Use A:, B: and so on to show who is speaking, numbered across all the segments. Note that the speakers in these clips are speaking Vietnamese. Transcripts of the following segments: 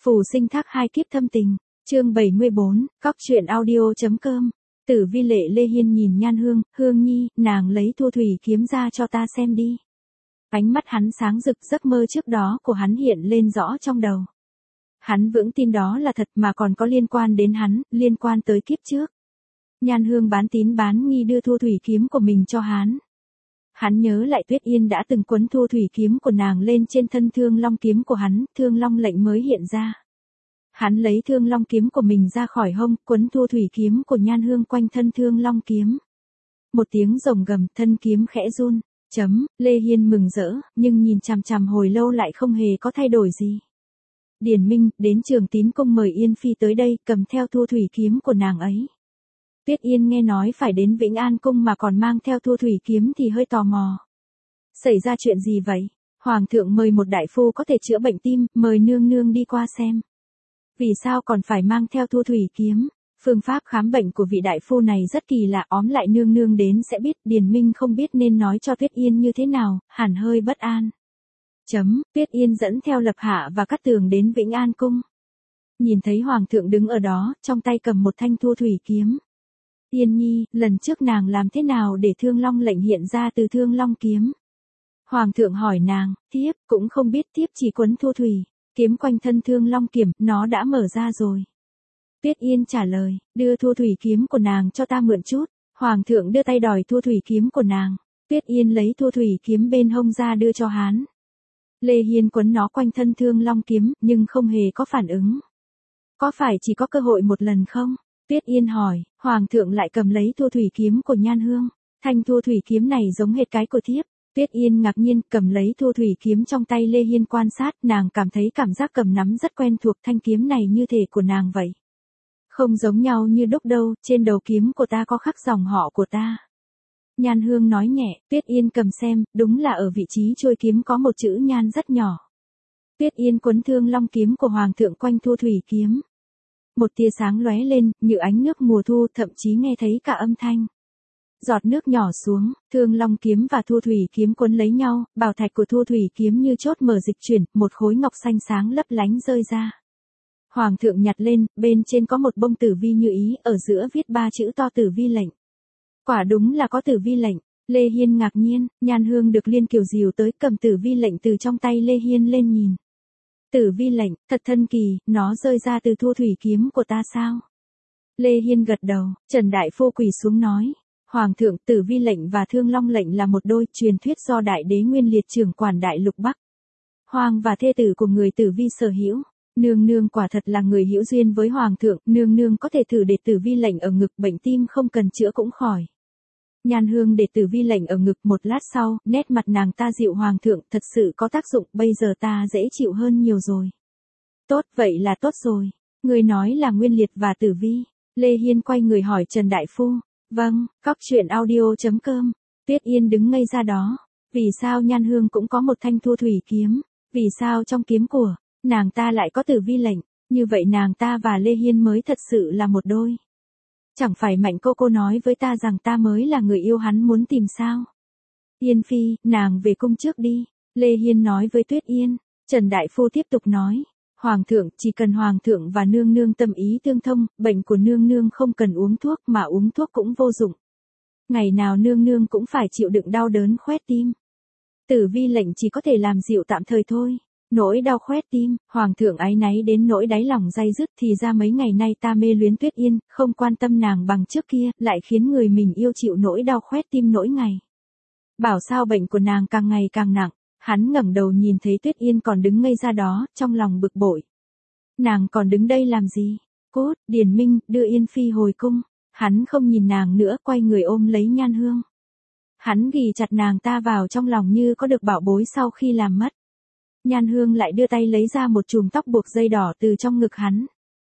A: Phù sinh thác hai kiếp thâm tình, chương 74, cóc truyện audio.com. Tử Vi lệ Lê Hiên nhìn Nhan Hương, Hương nhi, nàng lấy Thu Thủy kiếm ra cho ta xem đi. Ánh mắt hắn sáng rực, giấc mơ trước đó của hắn hiện lên rõ trong đầu. Hắn vững tin đó là thật mà còn có liên quan đến hắn, liên quan tới kiếp trước. Nhan Hương bán tín bán nghi đưa Thu Thủy kiếm của mình cho hắn. Hắn nhớ lại Tuyết Yên đã từng quấn Thu Thủy kiếm của nàng lên trên thân Thương Long kiếm của hắn, Thương Long lệnh mới hiện ra. Hắn lấy Thương Long kiếm của mình ra khỏi hông, quấn Thu Thủy kiếm của Nhan Hương quanh thân Thương Long kiếm. Một tiếng rồng gầm, thân kiếm khẽ run. Lê Hiên mừng rỡ, nhưng nhìn chằm chằm hồi lâu lại không hề có thay đổi gì. Điển Minh, đến Trường Tín Cung mời Yên Phi tới đây, cầm theo Thu Thủy kiếm của nàng ấy. Tuyết Yên nghe nói phải đến Vĩnh An Cung mà còn mang theo Thu Thủy kiếm thì hơi tò mò. Xảy ra chuyện gì vậy? Hoàng thượng mời một đại phu có thể chữa bệnh tim, mời nương nương đi qua xem. Vì sao còn phải mang theo Thu Thủy kiếm? Phương pháp khám bệnh của vị đại phu này rất kỳ lạ, óm lại nương nương đến sẽ biết. Điền Minh không biết nên nói cho Tuyết Yên như thế nào, hẳn hơi bất an. Tuyết Yên dẫn theo Lập Hạ và Cát Tường đến Vĩnh An Cung. Nhìn thấy Hoàng thượng đứng ở đó, trong tay cầm một thanh Thu Thủy kiếm. Yên nhi, lần trước nàng làm thế nào để Thương Long lệnh hiện ra từ Thương Long kiếm? Hoàng thượng hỏi nàng, thiếp cũng không biết, thiếp chỉ quấn Thu Thủy kiếm quanh thân Thương Long kiếm, nó đã mở ra rồi. Tuyết Yên trả lời, đưa Thu Thủy kiếm của nàng cho ta mượn chút. Hoàng thượng đưa tay đòi Thu Thủy kiếm của nàng. Tuyết Yên lấy Thu Thủy kiếm bên hông ra đưa cho hắn. Lê Hiên quấn nó quanh thân Thương Long kiếm, nhưng không hề có phản ứng. Có phải chỉ có cơ hội một lần không? Tuyết Yên hỏi. Hoàng thượng lại cầm lấy Thu Thủy kiếm của Nhan Hương. Thanh Thu Thủy kiếm này giống hệt cái của thiếp. Tuyết Yên ngạc nhiên, cầm lấy Thu Thủy kiếm trong tay Lê Hiên quan sát, nàng cảm thấy cảm giác cầm nắm rất quen thuộc, thanh kiếm này như thể của nàng vậy. Không giống nhau như đúc đâu, trên đầu kiếm của ta có khắc dòng họ của ta. Nhan Hương nói nhẹ. Tuyết Yên cầm xem, đúng là ở vị trí trôi kiếm có một chữ Nhan rất nhỏ. Tuyết Yên quấn Thương Long kiếm của Hoàng thượng quanh Thu Thủy kiếm. Một tia sáng lóe lên, như ánh nước mùa thu, thậm chí nghe thấy cả âm thanh. Giọt nước nhỏ xuống, Thương Long kiếm và Thu Thủy kiếm quấn lấy nhau, bảo thạch của Thu Thủy kiếm như chốt mở dịch chuyển, một khối ngọc xanh sáng lấp lánh rơi ra. Hoàng thượng nhặt lên, bên trên có một bông tử vi như ý, ở giữa viết 3 chữ to Tử Vi lệnh. Quả đúng là có Tử Vi lệnh. Lê Hiên ngạc nhiên, Nhan Hương được Liên Kiều dìu tới, cầm Tử Vi lệnh từ trong tay Lê Hiên lên nhìn. Tử Vi lệnh, thật thân kỳ, nó rơi ra từ Thu Thủy kiếm của ta sao? Lê Hiên gật đầu. Trần Đại Phu quỳ xuống nói. Hoàng thượng, Tử Vi lệnh và Thương Long lệnh là một đôi, truyền thuyết do Đại Đế Nguyên Liệt trưởng quản Đại Lục Bắc. Hoàng và thê tử của người Tử Vi sở hữu. Nương nương quả thật là người hữu duyên với Hoàng thượng, nương nương có thể thử để Tử Vi lệnh ở ngực, bệnh tim không cần chữa cũng khỏi. Nhan Hương để Tử Vi lệnh ở ngực, một lát sau, nét mặt nàng ta dịu. Hoàng thượng, thật sự có tác dụng, bây giờ ta dễ chịu hơn nhiều rồi. Tốt, vậy là tốt rồi. Người nói là Nguyên Liệt và Tử Vi. Lê Hiên quay người hỏi Trần Đại Phu. Vâng, cóc truyện audio.com. Tuyết Yên đứng ngây ra đó. Vì sao Nhan Hương cũng có một thanh Thu Thủy kiếm? Vì sao trong kiếm của nàng ta lại có Tử Vi lệnh? Như vậy nàng ta và Lê Hiên mới thật sự là một đôi. Chẳng phải Mạnh cô nói với ta rằng ta mới là người yêu hắn muốn tìm sao? Yên Phi, nàng về cung trước đi. Lê Hiên nói với Tuyết Yên. Trần Đại Phu tiếp tục nói. Hoàng thượng, chỉ cần Hoàng thượng và nương nương tâm ý tương thông, bệnh của nương nương không cần uống thuốc, mà uống thuốc cũng vô dụng. Ngày nào nương nương cũng phải chịu đựng đau đớn khoét tim. Tử Vi lệnh chỉ có thể làm dịu tạm thời thôi. Nỗi đau khoét tim, Hoàng thượng áy náy đến nỗi đáy lòng day dứt, thì ra mấy ngày nay ta mê luyến Tuyết Yên, không quan tâm nàng bằng trước kia, lại khiến người mình yêu chịu nỗi đau khoét tim mỗi ngày. Bảo sao bệnh của nàng càng ngày càng nặng. Hắn ngẩng đầu nhìn thấy Tuyết Yên còn đứng ngây ra đó, trong lòng bực bội. Nàng còn đứng đây làm gì? Cút, Điền Minh, đưa Yên Phi hồi cung. Hắn không nhìn nàng nữa, quay người ôm lấy Nhan Hương. Hắn ghì chặt nàng ta vào trong lòng như có được bảo bối sau khi làm mất. Nhan Hương lại đưa tay lấy ra một chùm tóc buộc dây đỏ từ trong ngực hắn.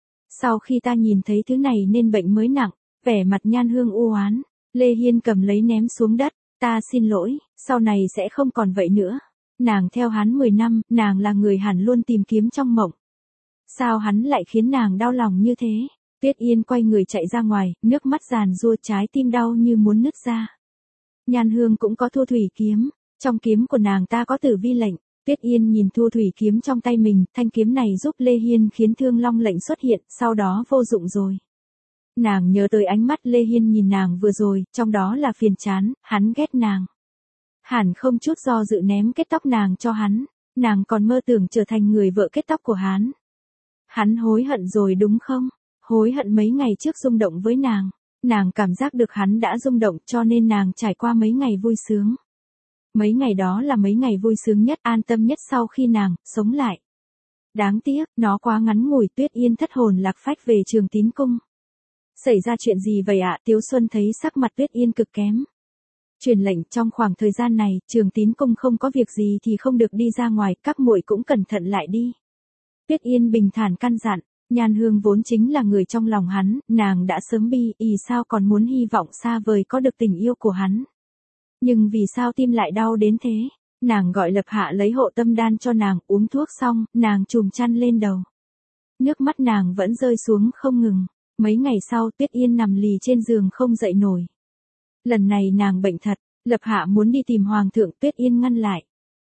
A: Sau khi ta nhìn thấy thứ này nên bệnh mới nặng, vẻ mặt Nhan Hương u oán. Lê Hiên cầm lấy ném xuống đất. Ta xin lỗi, sau này sẽ không còn vậy nữa. Nàng theo hắn 10 năm, nàng là người hẳn luôn tìm kiếm trong mộng. Sao hắn lại khiến nàng đau lòng như thế? Tuyết Yên quay người chạy ra ngoài, nước mắt giàn giụa, trái tim đau như muốn nứt ra. Nhan Hương cũng có Thu Thủy kiếm, trong kiếm của nàng ta có Tử Vi lệnh. Tuyết Yên nhìn thu thủy kiếm trong tay mình, thanh kiếm này giúp Lê Hiên khiến Thương Long lệnh xuất hiện, sau đó vô dụng rồi. Nàng nhớ tới ánh mắt Lê Hiên nhìn nàng vừa rồi, trong đó là phiền chán, hắn ghét nàng. Hẳn không chút do dự ném kết tóc nàng cho hắn, nàng còn mơ tưởng trở thành người vợ kết tóc của hắn. Hắn hối hận rồi đúng không? Hối hận mấy ngày trước rung động với nàng. Nàng cảm giác được hắn đã rung động cho nên nàng trải qua mấy ngày vui sướng. Mấy ngày đó là mấy ngày vui sướng nhất, an tâm nhất sau khi nàng sống lại. Đáng tiếc, nó quá ngắn ngủi. Tuyết Yên thất hồn lạc phách về Trường Tín Cung. Xảy ra chuyện gì vậy ạ? Tiếu Xuân thấy sắc mặt Tuyết Yên cực kém. Truyền lệnh trong khoảng thời gian này, Trường Tín Cung không có việc gì thì không được đi ra ngoài, các muội cũng cẩn thận lại đi. Tuyết Yên bình thản căn dặn, Nhan Hương vốn chính là người trong lòng hắn, nàng đã sớm bi, sao còn muốn hy vọng xa vời có được tình yêu của hắn. Nhưng vì sao tim lại đau đến thế? Nàng gọi Lập Hạ lấy hộ tâm đan cho nàng, uống thuốc xong, nàng trùm chăn lên đầu. Nước mắt nàng vẫn rơi xuống không ngừng. Mấy ngày sau Tuyết Yên nằm lì trên giường không dậy nổi. Lần này nàng bệnh thật, Lập Hạ muốn đi tìm Hoàng thượng, Tuyết Yên ngăn lại.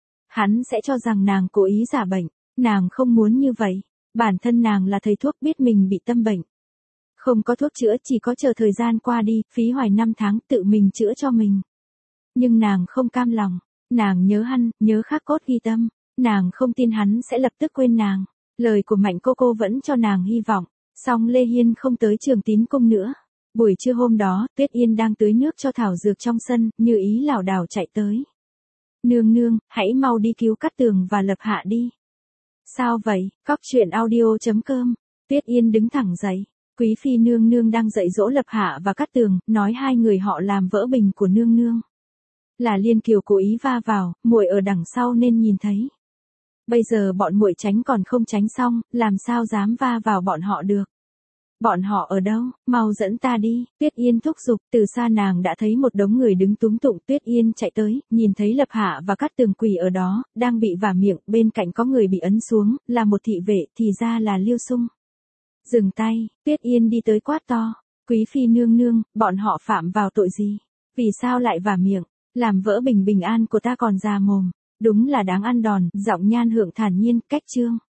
A: Hắn sẽ cho rằng nàng cố ý giả bệnh, nàng không muốn như vậy. Bản thân nàng là thầy thuốc biết mình bị tâm bệnh. Không có thuốc chữa, chỉ có chờ thời gian qua đi, phí hoài 5 tháng tự mình chữa cho mình. Nhưng nàng không cam lòng, nàng nhớ hắn, nhớ khắc cốt ghi tâm, nàng không tin hắn sẽ lập tức quên nàng. Lời của Mạnh cô vẫn cho nàng hy vọng, song Lê Hiên không tới Trường Tín Cung nữa. Buổi trưa hôm đó, Tuyết Yên đang tưới nước cho thảo dược trong sân, Như Ý lảo đảo chạy tới. Nương nương, hãy mau đi cứu Cát Tường và Lập Hạ đi. Sao vậy? Cóc truyện audio.com. Tuyết Yên đứng thẳng dậy. Quý phi nương nương đang dạy dỗ Lập Hạ và Cát Tường, nói hai người họ làm vỡ bình của nương nương. Là Liên Kiều cố ý va vào, muội ở đằng sau nên nhìn thấy. Bây giờ bọn muội tránh còn không tránh xong, làm sao dám va vào bọn họ được. Bọn họ ở đâu? Mau dẫn ta đi. Tuyết Yên thúc giục, từ xa nàng đã thấy một đống người đứng túm tụng. Tuyết Yên chạy tới, nhìn thấy Lập Hạ và Cát Tường quỳ ở đó, đang bị vả miệng, bên cạnh có người bị ấn xuống, là một thị vệ, thì ra là Liêu Sung. Dừng tay, Tuyết Yên đi tới quát to. Quý phi nương nương, bọn họ phạm vào tội gì? Vì sao lại vả miệng? Làm vỡ bình bình an của ta còn già mồm. Đúng là đáng ăn đòn, giọng Nhan Hượng thản nhiên, cách chương.